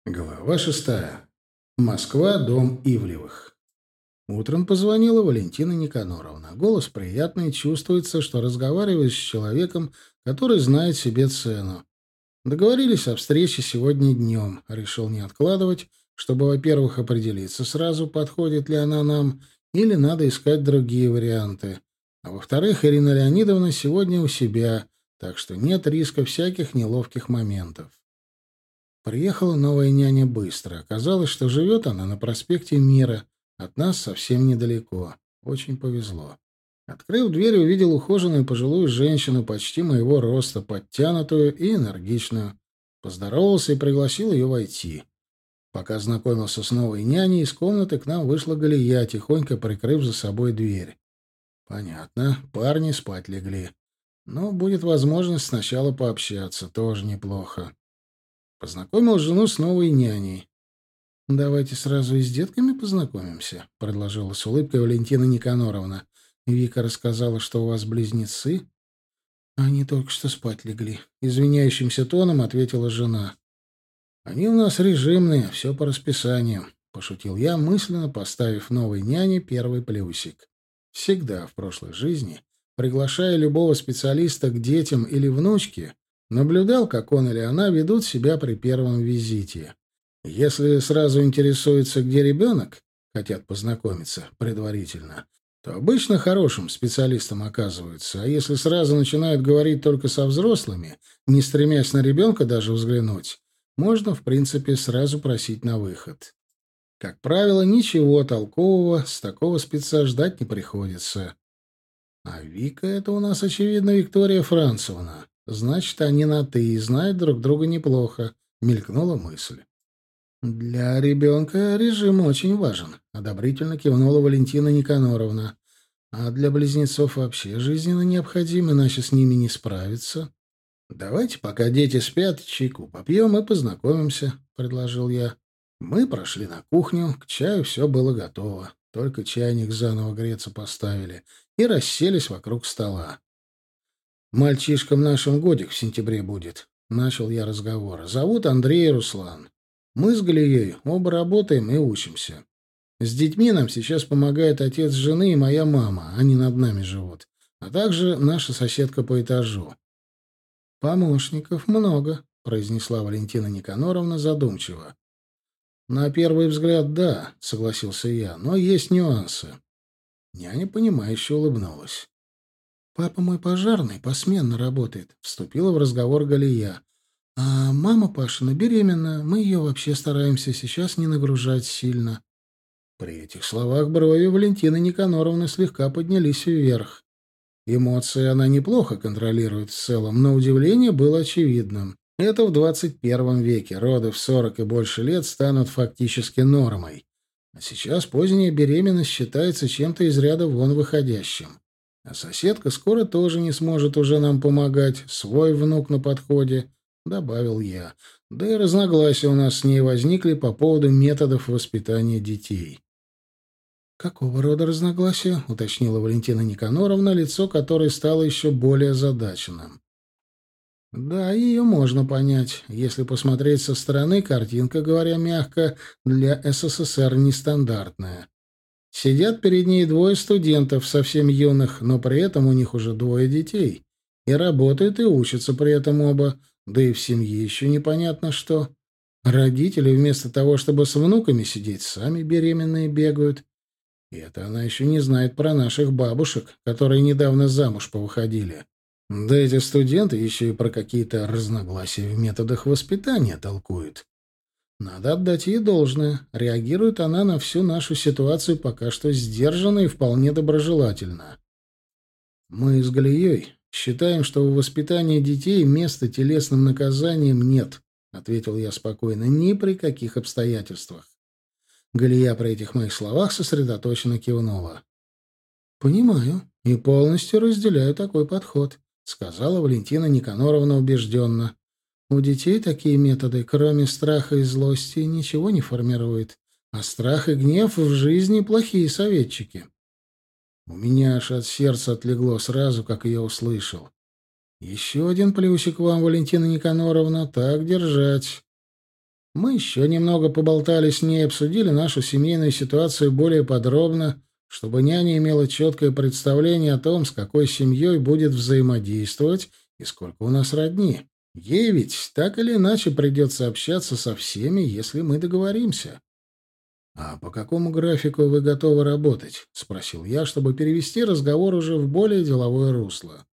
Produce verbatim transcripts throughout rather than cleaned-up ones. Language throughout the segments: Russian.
Глава шестая. Москва, дом Ивлевых. Утром позвонила Валентина Никаноровна. Голос приятный, чувствуется, что разговариваешь с человеком, который знает себе цену. Договорились о встрече сегодня днем. Решил не откладывать, чтобы, во-первых, определиться сразу, подходит ли она нам, или надо искать другие варианты. А во-вторых, Ирина Леонидовна сегодня у себя, так что нет риска всяких неловких моментов. Приехала новая няня быстро. Оказалось, что живет она на проспекте Мира. От нас совсем недалеко. Очень повезло. Открыв дверь, увидел ухоженную пожилую женщину почти моего роста, подтянутую и энергичную. Поздоровался и пригласил ее войти. Пока знакомился с новой няней, из комнаты к нам вышла Галия, тихонько прикрыв за собой дверь. Понятно, парни спать легли. Но будет возможность сначала пообщаться, тоже неплохо. Познакомил жену с новой няней. «Давайте сразу и с детками познакомимся», — предложила с улыбкой Валентина Никаноровна. «Вика рассказала, что у вас близнецы». «Они только что спать легли», — извиняющимся тоном ответила жена. «Они у нас режимные, все по расписанию», — пошутил я, мысленно поставив новой няне первый плюсик. Всегда в прошлой жизни, приглашая любого специалиста к детям или внучке, наблюдал, как он или она ведут себя при первом визите. Если сразу интересуются, где ребенок, хотят познакомиться предварительно, то обычно хорошим специалистом оказываются, а если сразу начинают говорить только со взрослыми, не стремясь на ребенка даже взглянуть, можно, в принципе, сразу просить на выход. Как правило, ничего толкового с такого спеца ждать не приходится. А Вика — это у нас, очевидно, Виктория Францевна. Значит, они на «ты» и знают друг друга неплохо, — мелькнула мысль. «Для ребенка режим очень важен», — одобрительно кивнула Валентина Никаноровна. «А для близнецов вообще жизненно необходим, иначе с ними не справиться». «Давайте, пока дети спят, чайку попьем и познакомимся», — предложил я. Мы прошли на кухню, к чаю все было готово. Только чайник заново греться поставили и расселись вокруг стола. «Мальчишкам нашим годик в сентябре будет», — начал я разговор. «Зовут Андрей и Руслан. Мы с Галией оба работаем и учимся. С детьми нам сейчас помогает отец жены и моя мама, они над нами живут, а также наша соседка по этажу». «Помощников много», — произнесла Валентина Никаноровна задумчиво. «На первый взгляд, да», — согласился я, — «но есть нюансы». Няня, понимающе улыбнулась. «Папа мой пожарный, посменно работает», — вступила в разговор Галия. «А мама Пашина беременна, мы ее вообще стараемся сейчас не нагружать сильно». При этих словах брови Валентины Никаноровны слегка поднялись вверх. Эмоции она неплохо контролирует в целом, но удивление было очевидным. Это в двадцать первом веке роды в сорок и больше лет станут фактически нормой. А сейчас поздняя беременность считается чем-то из ряда вон выходящим. А соседка скоро тоже не сможет уже нам помогать. Свой внук на подходе, — добавил я. Да и разногласия у нас с ней возникли по поводу методов воспитания детей. «Какого рода разногласия?» — уточнила Валентина Никаноровна, лицо которой стало еще более озадаченным. Да, ее можно понять. Если посмотреть со стороны, картинка, говоря мягко, для СССР нестандартная. Сидят перед ней двое студентов, совсем юных, но при этом у них уже двое детей. И работают, и учатся при этом оба, да и в семье еще непонятно что. Родители вместо того, чтобы с внуками сидеть, сами беременные бегают. И это она еще не знает про наших бабушек, которые недавно замуж повыходили. Да эти студенты еще и про какие-то разногласия в методах воспитания толкуют. Надо отдать ей должное. Реагирует она на всю нашу ситуацию пока что сдержанно и вполне доброжелательно. Мы с Галией считаем, что в воспитании детей места телесным наказаниям нет, — ответил я спокойно, — ни при каких обстоятельствах. Галия при этих моих словах сосредоточенно кивнула. «Понимаю и полностью разделяю такой подход», — сказала Валентина Никаноровна убежденно. «У детей такие методы, кроме страха и злости, ничего не формируют, а страх и гнев в жизни — плохие советчики». У меня аж от сердца отлегло сразу, как я услышал. «Еще один плюсик вам, Валентина Никаноровна, так держать». Мы еще немного поболтали с ней, обсудили нашу семейную ситуацию более подробно, чтобы няня имела четкое представление о том, с какой семьей будет взаимодействовать и сколько у нас родни. Ей ведь так или иначе придется общаться со всеми, если мы договоримся. «А по какому графику вы готовы работать?» — спросил я, чтобы перевести разговор уже в более деловое русло.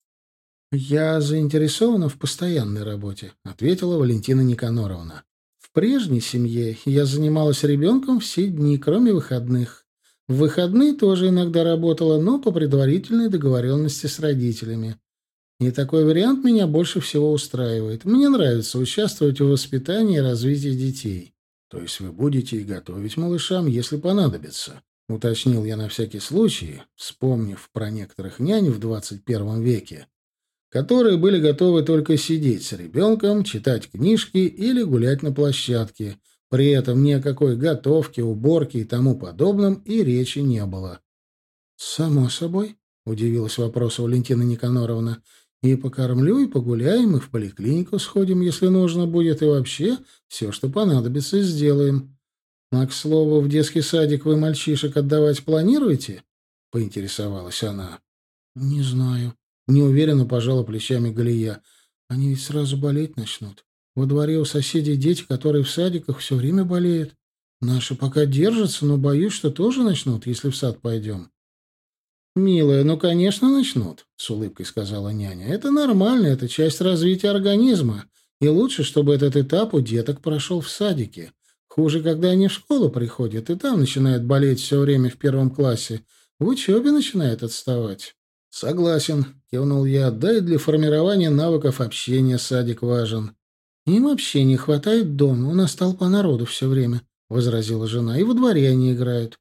«Я заинтересована в постоянной работе», — ответила Валентина Никаноровна. «В прежней семье я занималась ребенком все дни, кроме выходных. В выходные тоже иногда работала, но по предварительной договоренности с родителями. И такой вариант меня больше всего устраивает. Мне нравится участвовать в воспитании и развитии детей». «То есть вы будете и готовить малышам, если понадобится», — уточнил я на всякий случай, вспомнив про некоторых нянь в двадцать первом веке, которые были готовы только сидеть с ребенком, читать книжки или гулять на площадке. При этом ни о какой готовке, уборке и тому подобном и речи не было. «Само собой», — удивилась вопросу Валентина Никаноровна, — «и покормлю, и погуляем, и в поликлинику сходим, если нужно будет, и вообще все, что понадобится, сделаем. А, к слову, в детский садик вы мальчишек отдавать планируете?» — поинтересовалась она. «Не знаю». Неуверенно пожала плечами Галия. «Они ведь сразу болеть начнут. Во дворе у соседей дети, которые в садиках все время болеют. Наши пока держатся, но боюсь, что тоже начнут, если в сад пойдем». «Милая, ну, конечно, начнут», — с улыбкой сказала няня. «Это нормально, это часть развития организма. И лучше, чтобы этот этап у деток прошел в садике. Хуже, когда они в школу приходят, и там начинают болеть все время в первом классе. В учебе начинают отставать». «Согласен», — кивнул я. «Да и для формирования навыков общения садик важен». «Им вообще не хватает дома. У нас толпа народу все время», — возразила жена. «И во дворе они играют».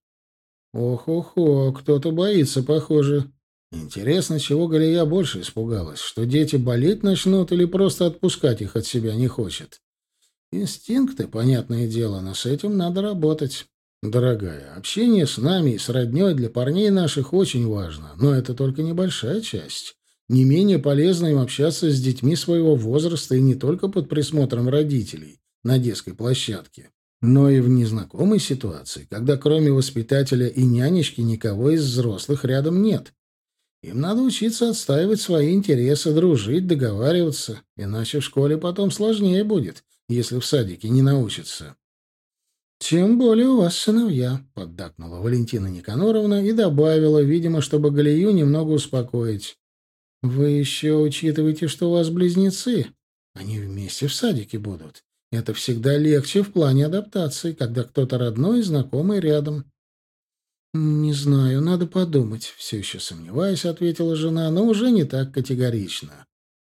«Ох-охо, кто-то боится, похоже». Интересно, чего Галия больше испугалась, что дети болеть начнут или просто отпускать их от себя не хочет. Инстинкты, понятное дело, но с этим надо работать. Дорогая, общение с нами и с роднёй для парней наших очень важно, но это только небольшая часть. Не менее полезно им общаться с детьми своего возраста и не только под присмотром родителей на детской площадке, но и в незнакомой ситуации, когда кроме воспитателя и нянечки никого из взрослых рядом нет. Им надо учиться отстаивать свои интересы, дружить, договариваться, иначе в школе потом сложнее будет, если в садике не научатся. «Тем более у вас сыновья», — поддакнула Валентина Никаноровна и добавила, видимо, чтобы Галию немного успокоить. «Вы еще учитываете, что у вас близнецы. Они вместе в садике будут. Это всегда легче в плане адаптации, когда кто-то родной и знакомый рядом». «Не знаю, надо подумать», — все еще сомневаясь, ответила жена, но уже не так категорично.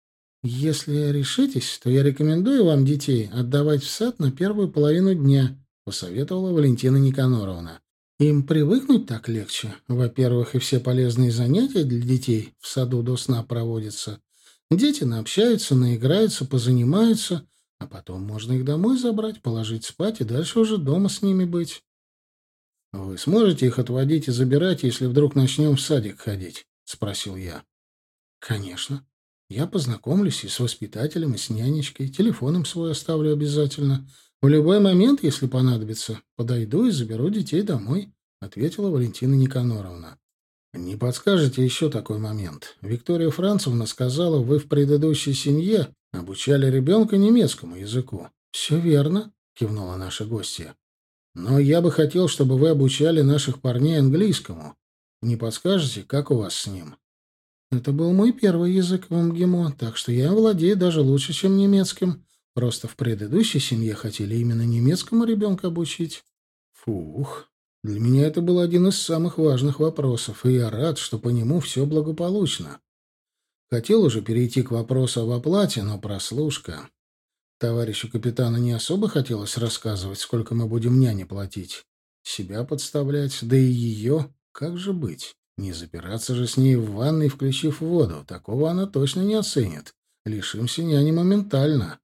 «Если решитесь, то я рекомендую вам детей отдавать в сад на первую половину дня», — посоветовала Валентина Никаноровна. «Им привыкнуть так легче. Во-первых, и все полезные занятия для детей в саду до сна проводятся. Дети наобщаются, наиграются, позанимаются, а потом можно их домой забрать, положить спать и дальше уже дома с ними быть». «Вы сможете их отводить и забирать, если вдруг начнем в садик ходить?» — спросил я. «Конечно. Я познакомлюсь и с воспитателем, и с нянечкой. Телефон им свой оставлю обязательно. В любой момент, если понадобится, подойду и заберу детей домой», — ответила Валентина Никаноровна. «Не подскажете еще такой момент? Виктория Францевна сказала, вы в предыдущей семье обучали ребенка немецкому языку». «Все верно», — кивнула наша гостья. «Но я бы хотел, чтобы вы обучали наших парней английскому. Не подскажете, как у вас с ним?» «Это был мой первый язык в МГИМО, так что я владею даже лучше, чем немецким. Просто в предыдущей семье хотели именно немецкому ребенка обучить». «Фух, для меня это был один из самых важных вопросов, и я рад, что по нему все благополучно. Хотел уже перейти к вопросу об оплате, но прослушка. Товарищу капитана не особо хотелось рассказывать, сколько мы будем няне платить. Себя подставлять, да и ее, как же быть? Не запираться же с ней в ванной, включив воду. Такого она точно не оценит. Лишимся няни моментально».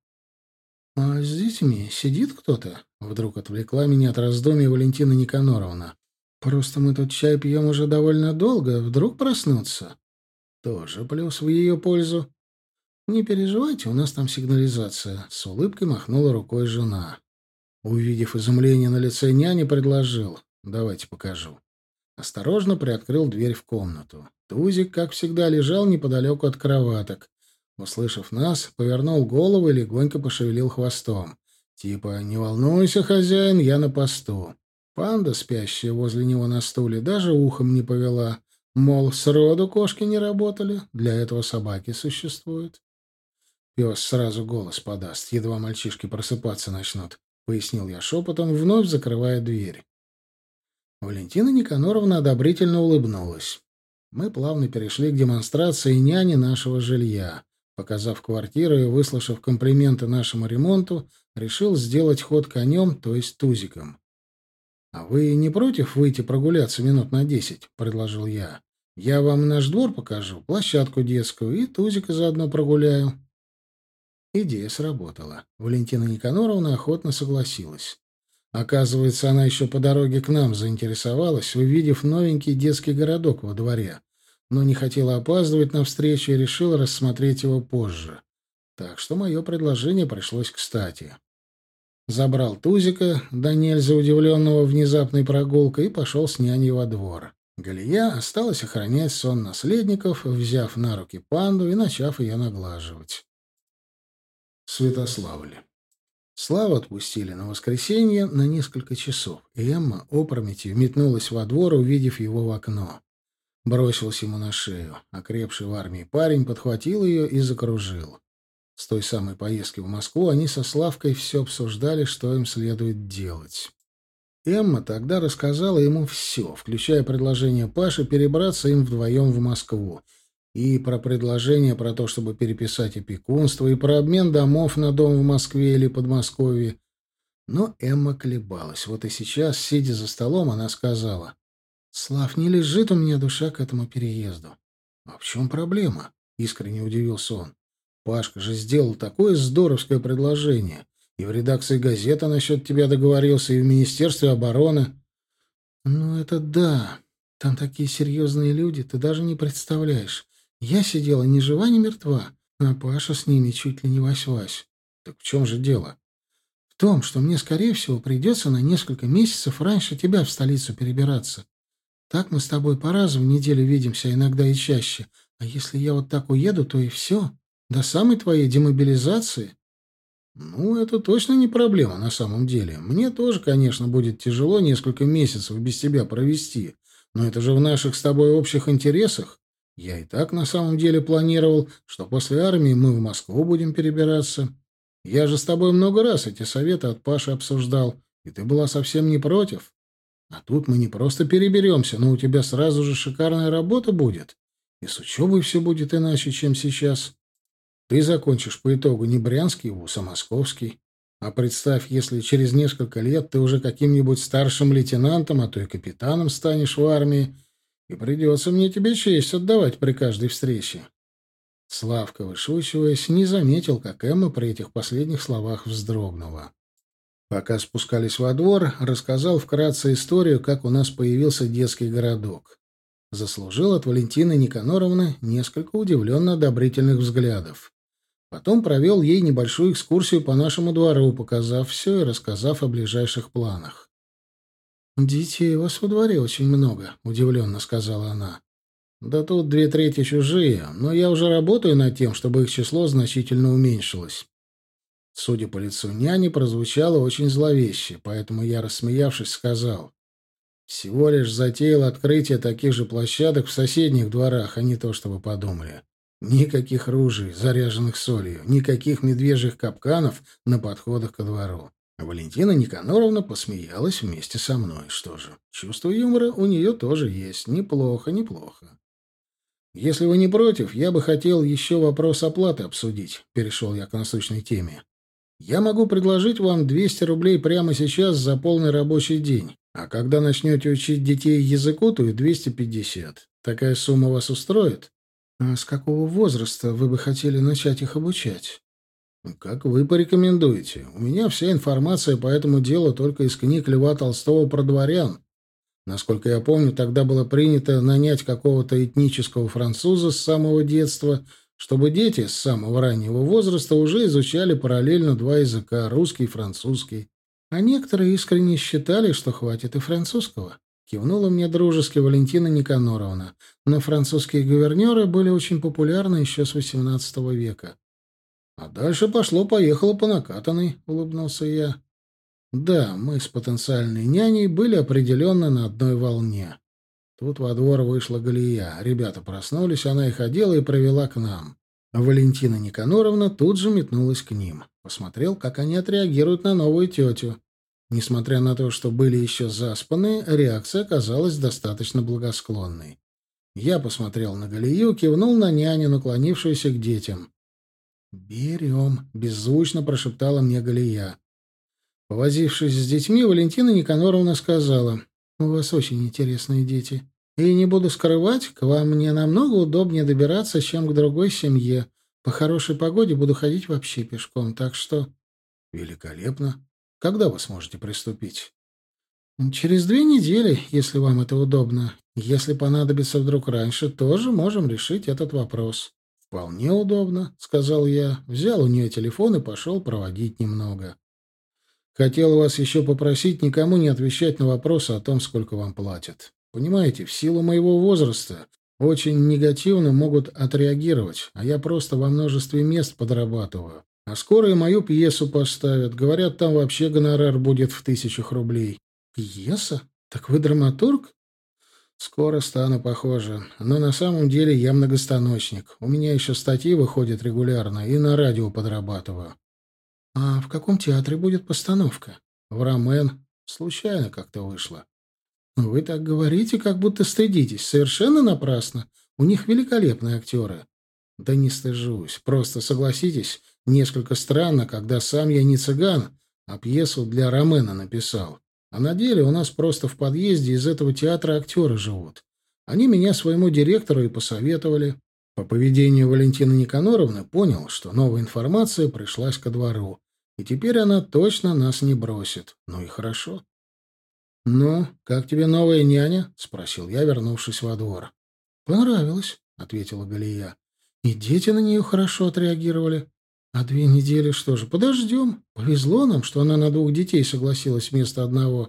«А с детьми сидит кто-то?» — вдруг отвлекла меня от раздумий Валентина Никаноровна. «Просто мы тут чай пьем уже довольно долго. Вдруг проснутся?» «Тоже плюс в ее пользу». «Не переживайте, у нас там сигнализация», — с улыбкой махнула рукой жена. Увидев изумление на лице няни, предложил: «Давайте покажу». Осторожно приоткрыл дверь в комнату. Тузик, как всегда, лежал неподалеку от кроваток. Услышав нас, повернул голову и легонько пошевелил хвостом. Типа: «Не волнуйся, хозяин, я на посту». Панда, спящая возле него на стуле, даже ухом не повела. Мол, сроду кошки не работали, для этого собаки существуют. Пес сразу голос подаст, едва мальчишки просыпаться начнут, — пояснил я шепотом, вновь закрывая дверь. Валентина Никаноровна одобрительно улыбнулась. Мы плавно перешли к демонстрации няни нашего жилья. Показав квартиру и выслушав комплименты нашему ремонту, решил сделать ход конем, то есть тузиком. «А вы не против выйти прогуляться минут на десять?» — предложил я. «Я вам наш двор покажу, площадку детскую, и тузика заодно прогуляю». Идея сработала. Валентина Никаноровна охотно согласилась. Оказывается, она еще по дороге к нам заинтересовалась, увидев новенький детский городок во дворе, но не хотела опаздывать на встречу и решила рассмотреть его позже. Так что мое предложение пришлось кстати. Забрал тузика, да нельзя удивленного внезапной прогулкой, и пошел с няней во двор. Галия осталась охранять сон наследников, взяв на руки панду и начав ее наглаживать. Святославль. Славу отпустили на воскресенье на несколько часов, и Эмма опрометью метнулась во двор, увидев его в окно. Бросилась ему на шею. Окрепший в армии парень подхватил ее и закружил. С той самой поездки в Москву они со Славкой все обсуждали, что им следует делать. Эмма тогда рассказала ему все, включая предложение Паши перебраться им вдвоем в Москву, и про предложение про то, чтобы переписать опекунство, и про обмен домов на дом в Москве или Подмосковье. Но Эмма колебалась. Вот и сейчас, сидя за столом, она сказала: «Слав, не лежит у меня душа к этому переезду». «А в чем проблема?» — искренне удивился он. «Пашка же сделал такое здоровское предложение. И в редакции газеты насчет тебя договорился, и в Министерстве обороны». «Ну, это да. Там такие серьезные люди, ты даже не представляешь. Я сидела ни жива, ни мертва, а Паша с ними чуть ли не вась-вась». «Так в чем же дело?» «В том, что мне, скорее всего, придется на несколько месяцев раньше тебя в столицу перебираться. Так мы с тобой по разу в неделю видимся, иногда и чаще. А если я вот так уеду, то и все. До самой твоей демобилизации». «Ну, это точно не проблема на самом деле. Мне тоже, конечно, будет тяжело несколько месяцев без тебя провести, но это же в наших с тобой общих интересах. Я и так на самом деле планировал, что после армии мы в Москву будем перебираться. Я же с тобой много раз эти советы от Паши обсуждал, и ты была совсем не против. А тут мы не просто переберемся, но у тебя сразу же шикарная работа будет. И с учебой все будет иначе, чем сейчас. Ты закончишь по итогу не брянский вуз, а московский. А представь, если через несколько лет ты уже каким-нибудь старшим лейтенантом, а то и капитаном станешь в армии, и придется мне тебе честь отдавать при каждой встрече». Славка, вышучиваясь, не заметил, как Эмма при этих последних словах вздрогнула. Пока спускались во двор, рассказал вкратце историю, как у нас появился детский городок. Заслужил от Валентины Никаноровны несколько удивленно одобрительных взглядов. Потом провел ей небольшую экскурсию по нашему двору, показав все и рассказав о ближайших планах. «Детей у вас во дворе очень много», — удивленно сказала она. «Да тут две трети чужие, но я уже работаю над тем, чтобы их число значительно уменьшилось». Судя по лицу няни, прозвучало очень зловеще, поэтому я, рассмеявшись, сказал: «Всего лишь затеял открытие таких же площадок в соседних дворах, а не то, что вы подумали. Никаких ружей, заряженных солью, никаких медвежьих капканов на подходах ко двору». Валентина Никаноровна посмеялась вместе со мной. Что же, чувство юмора у нее тоже есть. Неплохо, неплохо. «Если вы не против, я бы хотел еще вопрос оплаты обсудить», — перешел я к насущной теме. «Я могу предложить вам двести рублей прямо сейчас за полный рабочий день, а когда начнете учить детей языку, то и двести пятьдесят. Такая сумма вас устроит?» «А с какого возраста вы бы хотели начать их обучать?» «Как вы порекомендуете. У меня вся информация по этому делу только из книг Льва Толстого про дворян. Насколько я помню, тогда было принято нанять какого-то этнического француза с самого детства, чтобы дети с самого раннего возраста уже изучали параллельно два языка — русский и французский. А некоторые искренне считали, что хватит и французского. Кивнула мне дружески Валентина Никаноровна. Но французские гувернеры были очень популярны еще с восемнадцатого века. «А дальше пошло-поехало по накатанной», — улыбнулся я. Да, мы с потенциальной няней были определенно на одной волне. Тут во двор вышла Галия. Ребята проснулись, она их одела и провела к нам. Валентина Никаноровна тут же метнулась к ним. Посмотрел, как они отреагируют на новую тетю. Несмотря на то, что были еще заспаны, реакция оказалась достаточно благосклонной. Я посмотрел на Галию, кивнул на няню, наклонившуюся к детям. «Берем», — беззвучно прошептала мне Галия. Повозившись с детьми, Валентина Никаноровна сказала: «У вас очень интересные дети. И не буду скрывать, к вам мне намного удобнее добираться, чем к другой семье. По хорошей погоде буду ходить вообще пешком, так что...» «Великолепно. Когда вы сможете приступить?» «Через две недели, если вам это удобно. Если понадобится вдруг раньше, тоже можем решить этот вопрос». «Вполне удобно», — сказал я. Взял у нее телефон и пошел проводить немного. «Хотел вас еще попросить никому не отвечать на вопросы о том, сколько вам платят. Понимаете, в силу моего возраста очень негативно могут отреагировать, а я просто во множестве мест подрабатываю. А скоро и мою пьесу поставят. Говорят, там вообще гонорар будет в тысячах рублей». «Пьеса? Так вы драматург?» «Скоро стану, похоже. Но на самом деле я многостаночник. У меня еще статьи выходят регулярно, и на радио подрабатываю». «А в каком театре будет постановка?» «В Ромен. Случайно как-то вышло». «Вы так говорите, как будто стыдитесь. Совершенно напрасно. У них великолепные актеры». «Да не стыжусь. Просто согласитесь, несколько странно, когда сам я не цыган, а пьесу для Ромена написал. А на деле у нас просто в подъезде из этого театра актеры живут. Они меня своему директору и посоветовали». По поведению Валентины Никаноровны понял, что новая информация пришлась ко двору. И теперь она точно нас не бросит. Ну и хорошо. «Ну, как тебе новая няня?» — спросил я, вернувшись во двор. «Понравилось», — ответила Галия. «И дети на нее хорошо отреагировали. А две недели что же, подождем. Повезло нам, что она на двух детей согласилась вместо одного».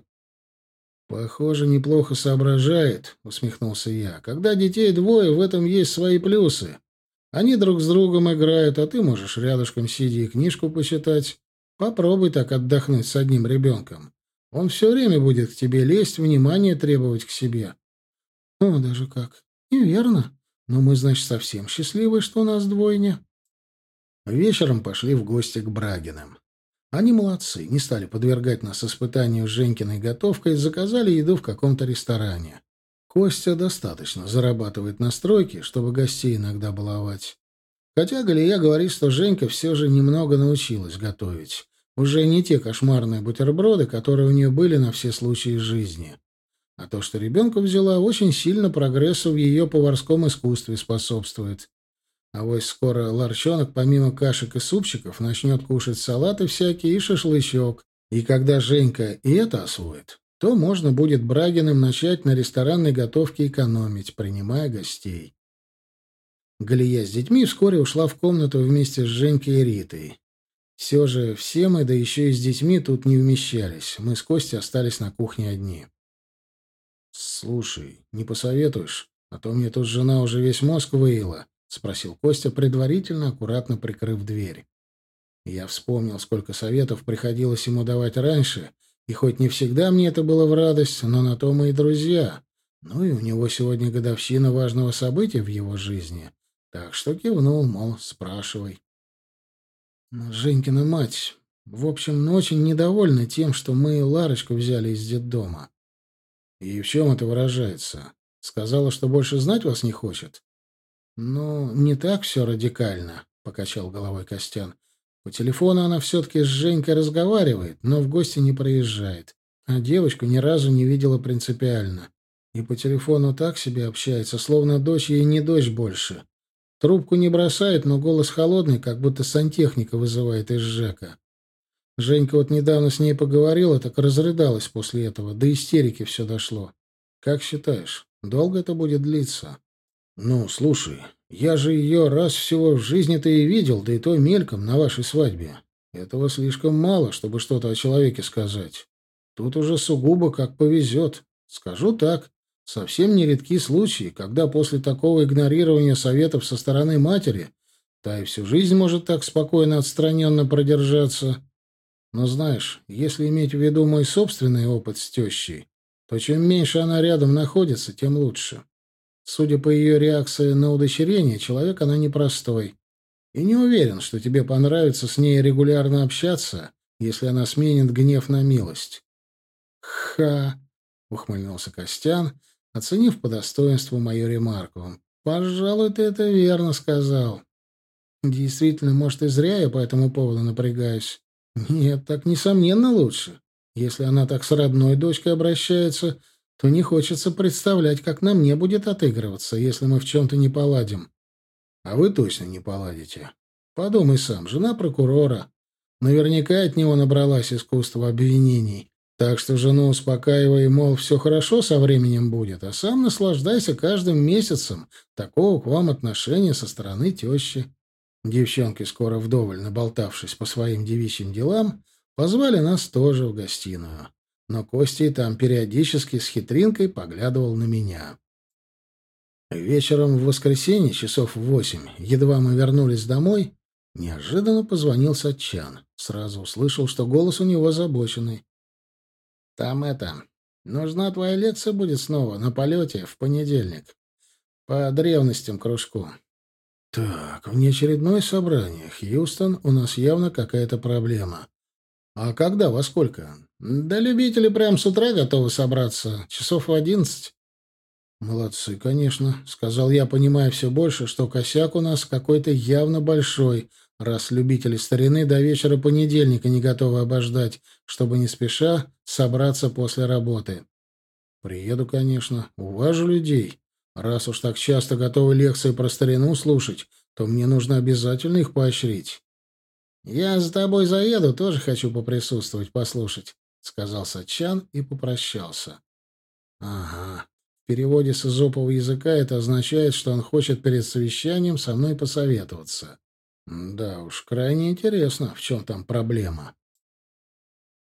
«Похоже, неплохо соображает», — усмехнулся я. «Когда детей двое, в этом есть свои плюсы. Они друг с другом играют, а ты можешь рядышком сидя и книжку почитать. Попробуй так отдохнуть с одним ребенком. Он все время будет к тебе лезть, внимание требовать к себе». «О, даже как. И верно. Но мы, значит, совсем счастливы, что у нас двойня». Вечером пошли в гости к Брагиным. Они молодцы, не стали подвергать нас испытанию с Женькиной готовкой, заказали еду в каком-то ресторане. Костя достаточно зарабатывает на стройке, чтобы гостей иногда баловать. Хотя Галия говорит, что Женька все же немного научилась готовить. Уже не те кошмарные бутерброды, которые у нее были на все случаи жизни. А то, что ребенка взяла, очень сильно прогрессу в ее поварском искусстве способствует. А вот скоро ларчонок, помимо кашек и супчиков, начнет кушать салаты всякие и шашлычок. И когда Женька и это освоит, то можно будет Брагиным начать на ресторанной готовке экономить, принимая гостей. Галия с детьми вскоре ушла в комнату вместе с Женькой и Ритой. Все же все мы, да еще и с детьми, тут не вмещались. Мы с Костей остались на кухне одни. «Слушай, не посоветуешь? А то мне тут жена уже весь мозг выела», — спросил Костя, предварительно аккуратно прикрыв дверь. Я вспомнил, сколько советов приходилось ему давать раньше, и хоть не всегда мне это было в радость, но на то мы и друзья. Ну и у него сегодня годовщина важного события в его жизни. Так что кивнул, мол, спрашивай. Женькина мать, в общем, ну, очень недовольна тем, что мы Ларочку взяли из детдома. И в чем это выражается? Сказала, что больше знать вас не хочет? Ну, не так все радикально, покачал головой Костян. По телефону она все-таки с Женькой разговаривает, но в гости не проезжает. А девочку ни разу не видела принципиально. И по телефону так себе общается, словно дочь ей не дочь больше. Трубку не бросает, но голос холодный, как будто сантехника вызывает из ЖЭКа. Женька вот недавно с ней поговорила, так разрыдалась после этого. До истерики все дошло. Как считаешь, долго это будет длиться? Ну, слушай, я же ее раз всего в жизни-то и видел, да и то мельком на вашей свадьбе. Этого слишком мало, чтобы что-то о человеке сказать. Тут уже сугубо как повезет. Скажу так, совсем нередки случаи, когда после такого игнорирования советов со стороны матери та и всю жизнь может так спокойно отстраненно продержаться. Но знаешь, если иметь в виду мой собственный опыт с тещей, то чем меньше она рядом находится, тем лучше. Судя по ее реакции на удочерение, человек она непростой. И не уверен, что тебе понравится с ней регулярно общаться, если она сменит гнев на милость. «Ха!» — ухмыльнулся Костян, оценив по достоинству мою ремарку. «Пожалуй, ты это верно сказал. Действительно, может, и зря я по этому поводу напрягаюсь. Нет, так, несомненно, лучше. Если она так с родной дочкой обращается, то не хочется представлять, как на мне будет отыгрываться, если мы в чем-то не поладим. А вы точно не поладите. Подумай сам, жена прокурора. Наверняка от него набралась искусства обвинений. Так что жену успокаивай, мол, все хорошо со временем будет, а сам наслаждайся каждым месяцем такого к вам отношения со стороны тещи. Девчонки, скоро вдоволь наболтавшись по своим девичьим делам, позвали нас тоже в гостиную. Но Костя и там периодически с хитринкой поглядывал на меня. Вечером в воскресенье, часов в восемь, едва мы вернулись домой, неожиданно позвонил Сатчан. Сразу услышал, что голос у него озабоченный. «Там это... Нужна твоя лекция будет снова, на полете, в понедельник. По древностям кружку». «Так, внеочередное собрание. Хьюстон, у нас явно какая-то проблема. А когда, во сколько?» «Да любители прямо с утра готовы собраться. Часов в одиннадцать». «Молодцы, конечно», — сказал я, понимая все больше, что косяк у нас какой-то явно большой, раз любители старины до вечера понедельника не готовы обождать, чтобы не спеша собраться после работы. «Приеду, конечно. Уважу людей. Раз уж так часто готовы лекции про старину слушать, то мне нужно обязательно их поощрить». «Я за тобой заеду, тоже хочу поприсутствовать, послушать», — сказал Сатчан и попрощался. «Ага». В переводе с эзопового языка это означает, что он хочет перед совещанием со мной посоветоваться. Да уж, крайне интересно, в чем там проблема.